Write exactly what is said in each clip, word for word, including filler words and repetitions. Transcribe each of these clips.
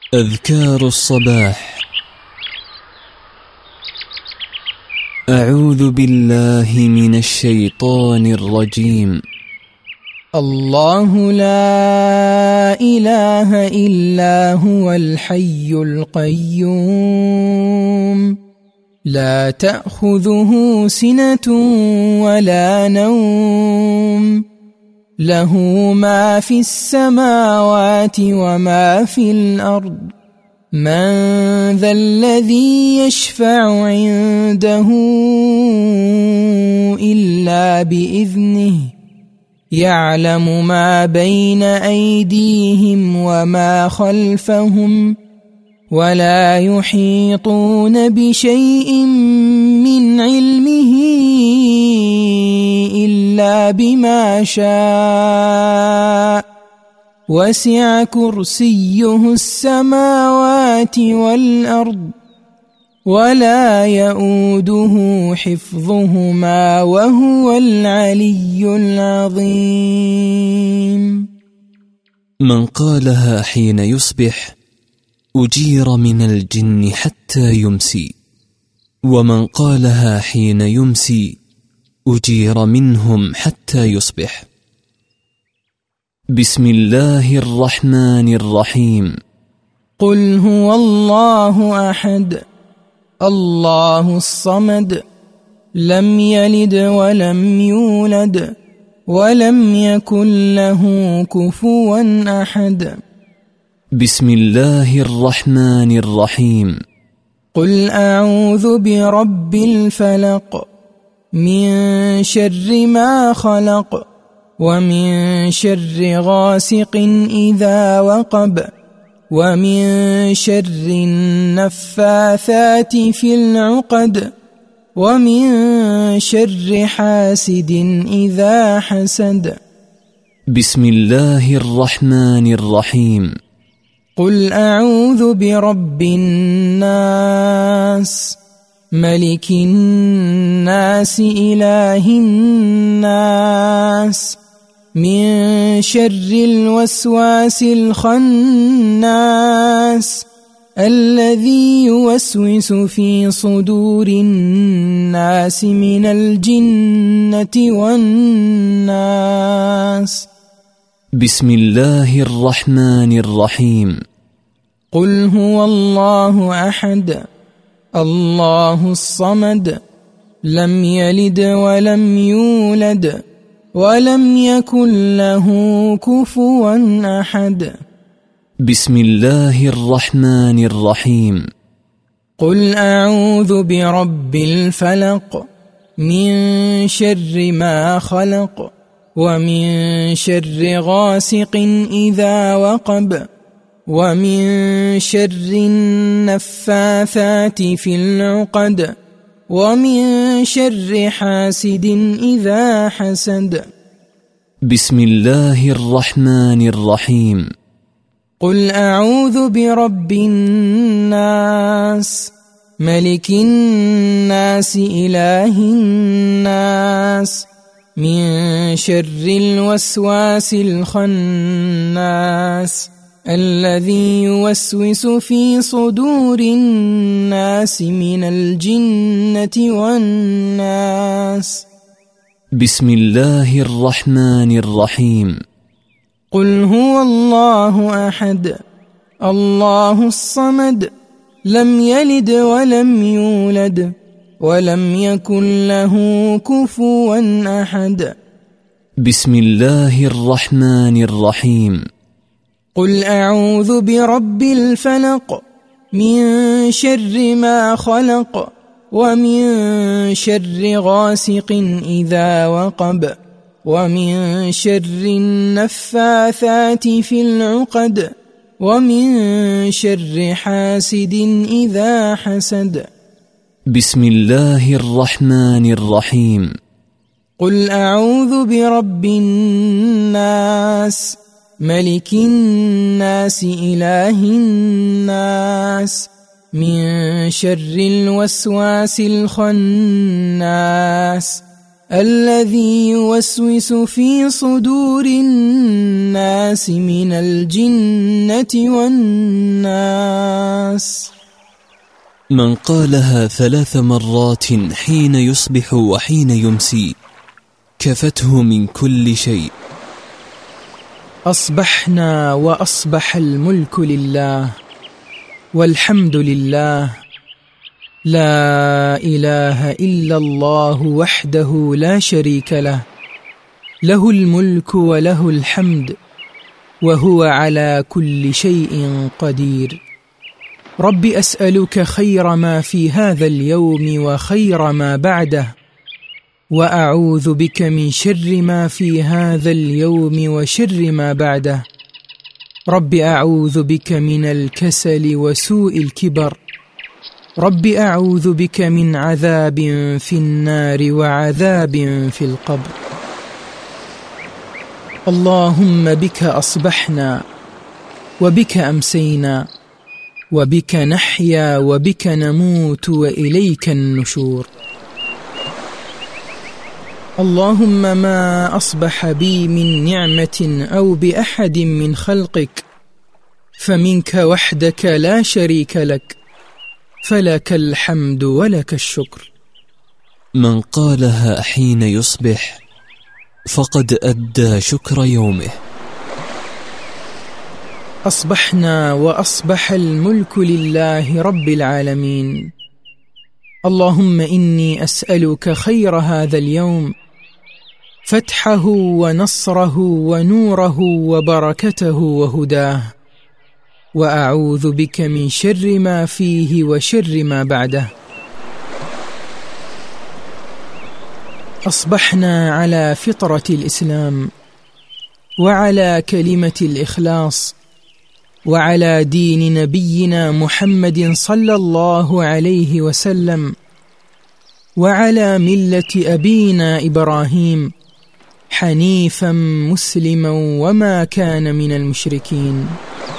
أذكار الصباح. أعوذ بالله من الشيطان الرجيم. الله لا إله إلا هو الحي القيوم لا تأخذه سنة ولا نوم له ما في السماوات وما في الأرض من ذا الذي يشفع عنده إلا بإذنه يعلم ما بين أيديهم وما خلفهم ولا يحيطون بشيء من علمه إلا بما شاء وسع كرسيه السماوات والأرض ولا يؤوده حفظهما وهو العلي العظيم. من قالها حين يصبح أجير من الجن حتى يمسي، ومن قالها حين يمسي أجير منهم حتى يصبح. بسم الله الرحمن الرحيم. قل هو الله أحد الله الصمد لم يلد ولم يولد ولم يكن له كفوا أحد. بسم الله الرحمن الرحيم. قل أعوذ برب الفلق من شر ما خلق ومن شر غاسق إذا وقب ومن شر النفاثات في العقد ومن شر حاسد إذا حسد. بسم الله الرحمن الرحيم. قل أعوذ برب الناس ملك الناس إله الناس من شر الوسواس الخناس الذي يوسوس في صدور الناس من الجنة والناس. بسم الله الرحمن الرحيم. قل هو الله أحد الله الصمد لم يلد ولم يولد ولم يكن له كفوا أحد. بسم الله الرحمن الرحيم. قل أعوذ برب الفلق من شر ما خلق ومن شر غاسق إذا وقب ومن شر النفاثات في العقد ومن شر حاسد إذا حسد. بسم الله الرحمن الرحيم. قل أعوذ برب الناس ملك الناس إله الناس من شر الوسواس الخناس الذي يوسوس في صدور الناس من الجنة والناس. بسم الله الرحمن الرحيم. قل هو الله أحد الله الصمد لم يلد ولم يولد ولم يكن له كفوا أحد. بسم الله الرحمن الرحيم. قل أعوذ برب الفلق من شر ما خلق ومن شر غاسق إذا وقب ومن شر النفاثات في العقد ومن شر حاسد إذا حسد. بسم الله الرحمن الرحيم. قل أعوذ برب الناس ملك الناس إله الناس من شر الوسواس الخناس الذي يوسوس في صدور الناس من الجنة والناس. من قالها ثلاث مرات حين يصبح وحين يمسي كفته من كل شيء. أصبحنا وأصبح الملك لله والحمد لله، لا إله إلا الله وحده لا شريك له، له الملك وله الحمد وهو على كل شيء قدير. رب أسألك خير ما في هذا اليوم وخير ما بعده، وأعوذ بك من شر ما في هذا اليوم وشر ما بعده. رب أعوذ بك من الكسل وسوء الكبر. رب أعوذ بك من عذاب في النار وعذاب في القبر. اللهم بك أصبحنا وبك أمسينا وبك نحيا وبك نموت وإليك النشور. اللهم ما أصبح بي من نعمة أو بأحد من خلقك فمنك وحدك لا شريك لك، فلك الحمد ولك الشكر. من قالها حين يصبح فقد أدى شكر يومه. أصبحنا وأصبح الملك لله رب العالمين. اللهم إني أسألك خير هذا اليوم، فتحه ونصره ونوره وبركته وهداه، وأعوذ بك من شر ما فيه وشر ما بعده. أصبحنا على فطرة الإسلام وعلى كلمة الإخلاص وعلى دين نبينا محمد صلى الله عليه وسلم وعلى ملة أبينا إبراهيم حنيفا مسلما وما كان من المشركين.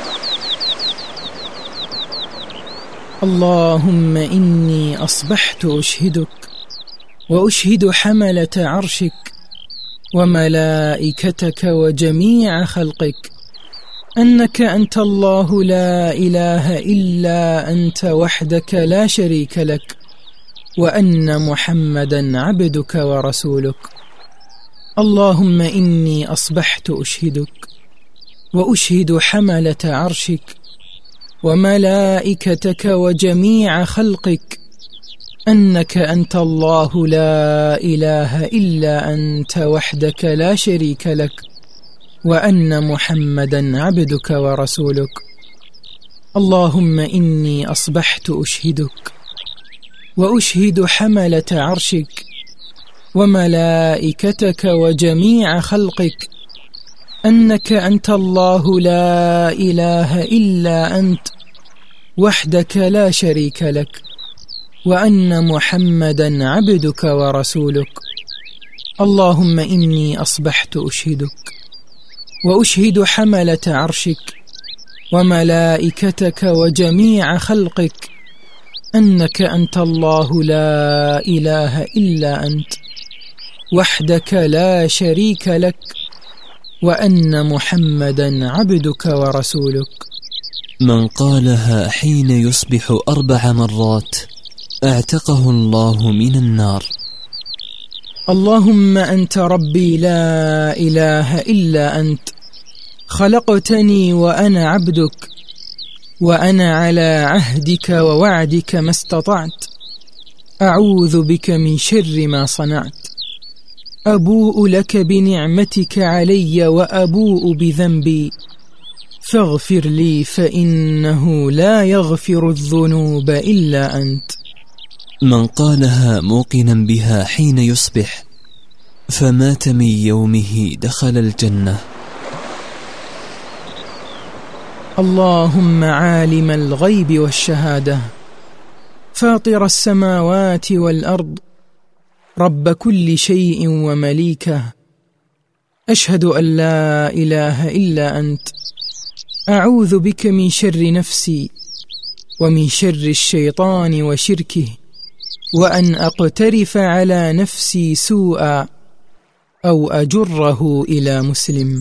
اللهم إني أصبحت أشهدك وأشهد حملة عرشك وملائكتك وجميع خلقك أنك أنت الله لا إله إلا أنت وحدك لا شريك لك، وأن محمدا عبدك ورسولك. اللهم إني أصبحت أشهدك وأشهد حملة عرشك وملائكتك وجميع خلقك أنك أنت الله لا إله إلا أنت وحدك لا شريك لك، وأن محمدا عبدك ورسولك. اللهم إني أصبحت أشهدك وأشهد حملة عرشك وملائكتك وجميع خلقك أنك أنت الله لا إله إلا أنت وحدك لا شريك لك، وأن محمدا عبدك ورسولك. اللهم إني أصبحت أشهدك وأشهد حملة عرشك وملائكتك وجميع خلقك أنك أنت الله لا إله إلا أنت وحدك لا شريك لك، وأن محمدا عبدك ورسولك. من قالها حين يصبح أربع مرات اعتقه الله من النار. اللهم أنت ربي لا إله إلا أنت، خلقتني وأنا عبدك، وأنا على عهدك ووعدك ما استطعت. أعوذ بك من شر ما صنعت. أبوء لك بنعمتك علي وأبوء بذنبي، فاغفر لي فإنه لا يغفر الذنوب إلا أنت. من قالها موقنا بها حين يصبح فمات من يومه دخل الجنة. اللهم عالم الغيب والشهادة، فاطر السماوات والأرض، رب كل شيء ومليكه، أشهد أن لا إله إلا أنت. أعوذ بك من شر نفسي ومن شر الشيطان وشركه، وأن أقترف على نفسي سوءا أو أجره إلى مسلم.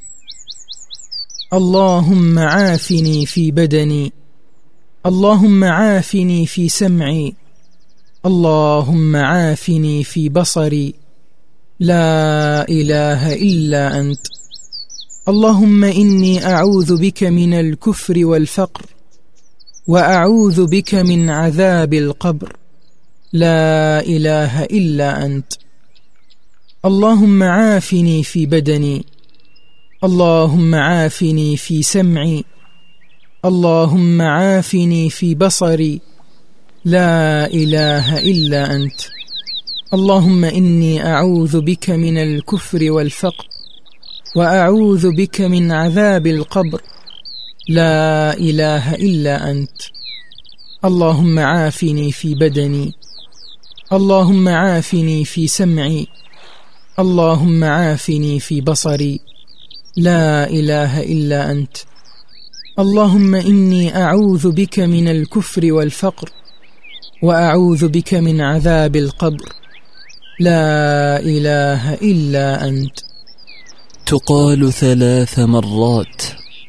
اللهم عافني في بدني، اللهم عافني في سمعي، اللهم عافني في بصري، لا إله إلا أنت. اللهم إني أعوذ بك من الكفر والفقر، وأعوذ بك من عذاب القبر، لا إله إلا أنت. اللهم عافني في بدني، اللهم عافني في سمعي، اللهم عافني في بصري، لا إله إلا أنت. اللهم إني أعوذ بك من الكفر والفقر، وأعوذ بك من عذاب القبر، لا إله إلا أنت. اللهم عافني في بدني، اللهم عافني في سمعي، اللهم عافني في بصري، لا إله إلا أنت. اللهم إني أعوذ بك من الكفر والفقر، وأعوذ بك من عذاب القبر، لا إله إلا أنت. تقال ثلاث مرات.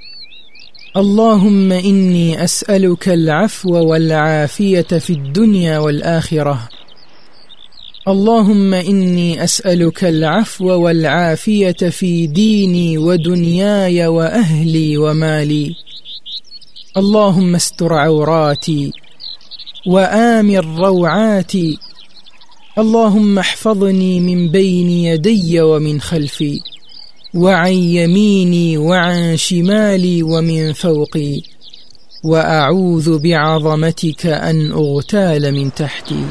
اللهم إني أسألك العفو والعافية في الدنيا والآخرة. اللهم إني أسألك العفو والعافية في ديني ودنياي وأهلي ومالي. اللهم استر عوراتي وآمن روعاتي. اللهم احفظني من بين يدي ومن خلفي، وعن يميني وعن شمالي ومن فوقي، وأعوذ بعظمتك أن أغتال من تحتي.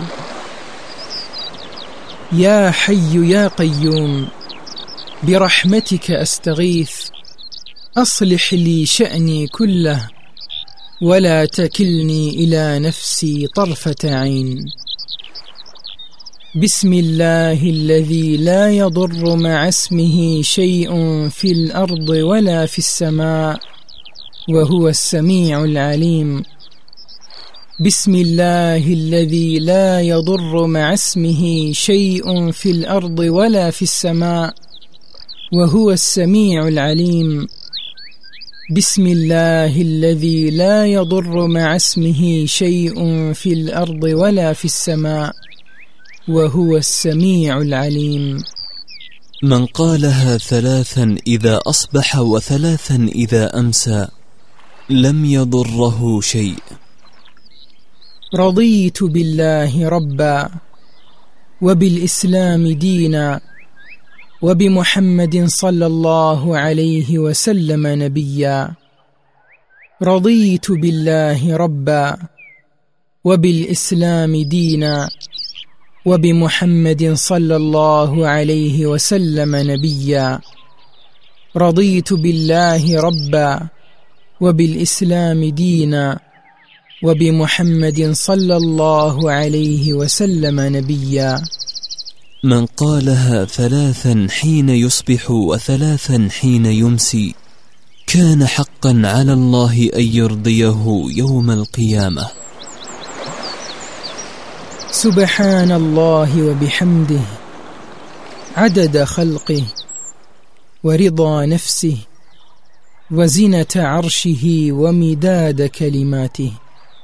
يا حي يا قيوم، برحمتك أستغيث، أصلح لي شأني كله، ولا تكلني إلى نفسي طرفة عين. بسم الله الذي لا يضر مع اسمه شيء في الأرض ولا في السماء، وهو السميع العليم. بسم الله الذي لا يضر مع اسمه شيء في الأرض ولا في السماء، وهو السميع العليم. بسم الله الذي لا يضر مع اسمه شيء في الأرض ولا في السماء، وهو السميع العليم. من قالها ثلاثا إذا أصبح وثلاثا إذا أمسى لم يضره شيء. رضيت بالله ربا، وبالإسلام دينا، وبمحمد صلى الله عليه وسلم نبيا. رضيت بالله ربا، وبالإسلام دينا، وبمحمد صلى الله عليه وسلم نبيا. رضيت بالله ربا، وبالإسلام دينا، وبمحمد صلى الله عليه وسلم نبيا. من قالها ثلاثا حين يصبح وثلاثا حين يمسي كان حقا على الله أن يرضيه يوم القيامة. سبحان الله وبحمده، عدد خلقه، ورضا نفسه، وزنة عرشه، ومداد كلماته.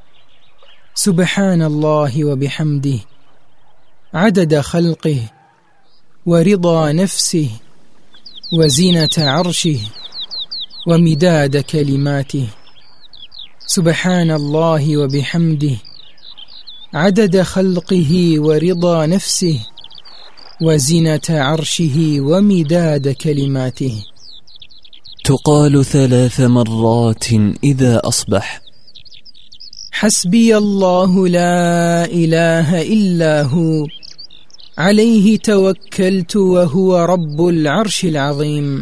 سبحان الله وبحمده، عدد خلقه، ورضا نفسه، وزنة عرشه، ومداد كلماته. سبحان الله وبحمده، عدد خلقه، ورضا نفسه، وزنة عرشه، ومداد كلماته. تقال ثلاث مرات إذا أصبح. حسبي الله لا إله إلا هو، عليه توكلت وهو رب العرش العظيم.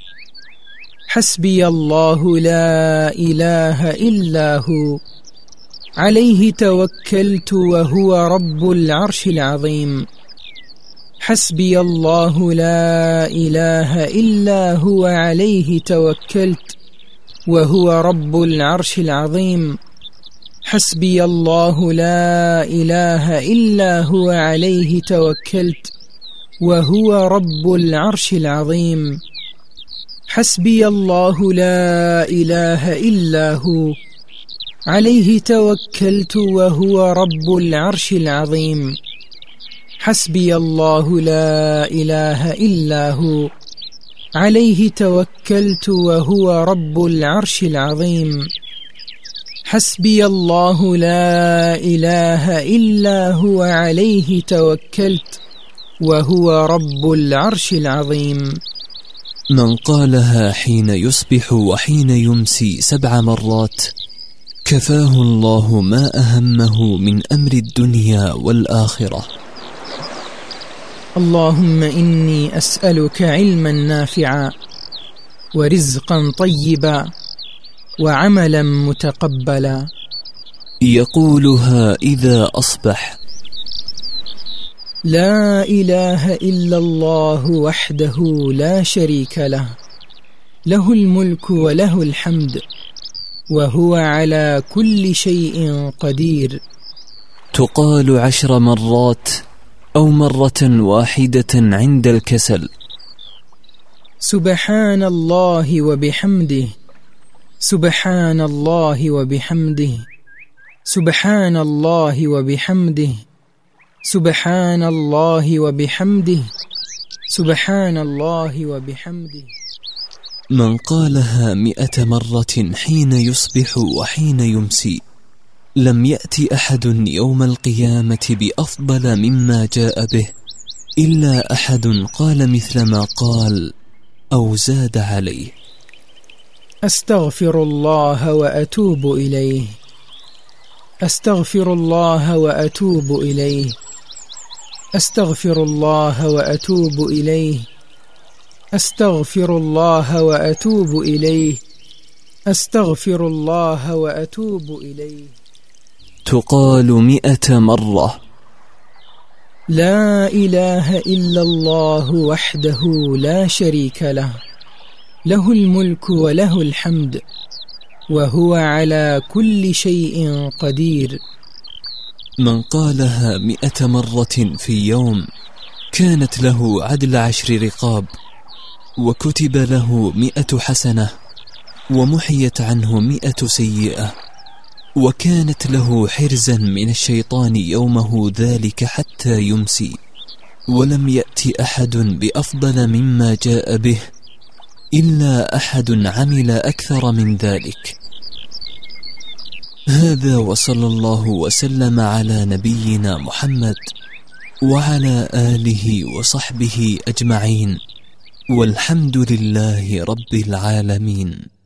حسبي الله لا إله إلا هو، عليه توكلت وهو رب العرش العظيم. حسبي الله لا إله إلا هو، عليه توكلت وهو رب العرش العظيم. حسبي الله لا إله إلا هو عليه توكلت وهو رب العرش العظيم. حسبي الله لا إله إلا هو عليه توكلت وهو رب العرش العظيم. حسبي الله لا إله إلا هو عليه توكلت وهو رب العرش العظيم. حسبي الله لا إله إلا هو عليه توكلت وهو رب العرش العظيم. من قالها حين يصبح وحين يمسي سبع مرات كفاه الله ما أهمه من أمر الدنيا والآخرة. اللهم إني أسألك علما نافعا ورزقا طيبا وعملا متقبلا. يقولها إذا أصبح: لا إله إلا الله وحده لا شريك له، له الملك وله الحمد وهو على كل شيء قدير. تقال عشر مرات أو مرة واحدة عند الكسل. سبحان الله وبحمده، سبحان الله وبحمده، سبحان الله وبحمده، سبحان الله وبحمده، سبحان الله وبحمده. من قالها مئة مرة حين يصبح وحين يمسي لم يأتي أحد يوم القيامة بأفضل مما جاء به إلا أحد قال مثل ما قال أو زاد عليه. أستغفر الله وأتوب إليه، أستغفر الله وأتوب إليه، أستغفر الله وأتوب إليه، أستغفر الله وأتوب إليه، أستغفر الله وأتوب إليه. تقال مئة مرة. لا إله إلا الله وحده لا شريك له، له الملك وله الحمد وهو على كل شيء قدير. من قالها مئة مرة في يوم كانت له عدل عشر رقاب وكتب له مئة حسنة ومحيت عنه مئة سيئة وكانت له حرزا من الشيطان يومه ذلك حتى يمسي، ولم يأتي أحد بأفضل مما جاء به إلا أحد عمل أكثر من ذلك. هذا وصلى الله وسلم على نبينا محمد وعلى آله وصحبه أجمعين، والحمد لله رب العالمين.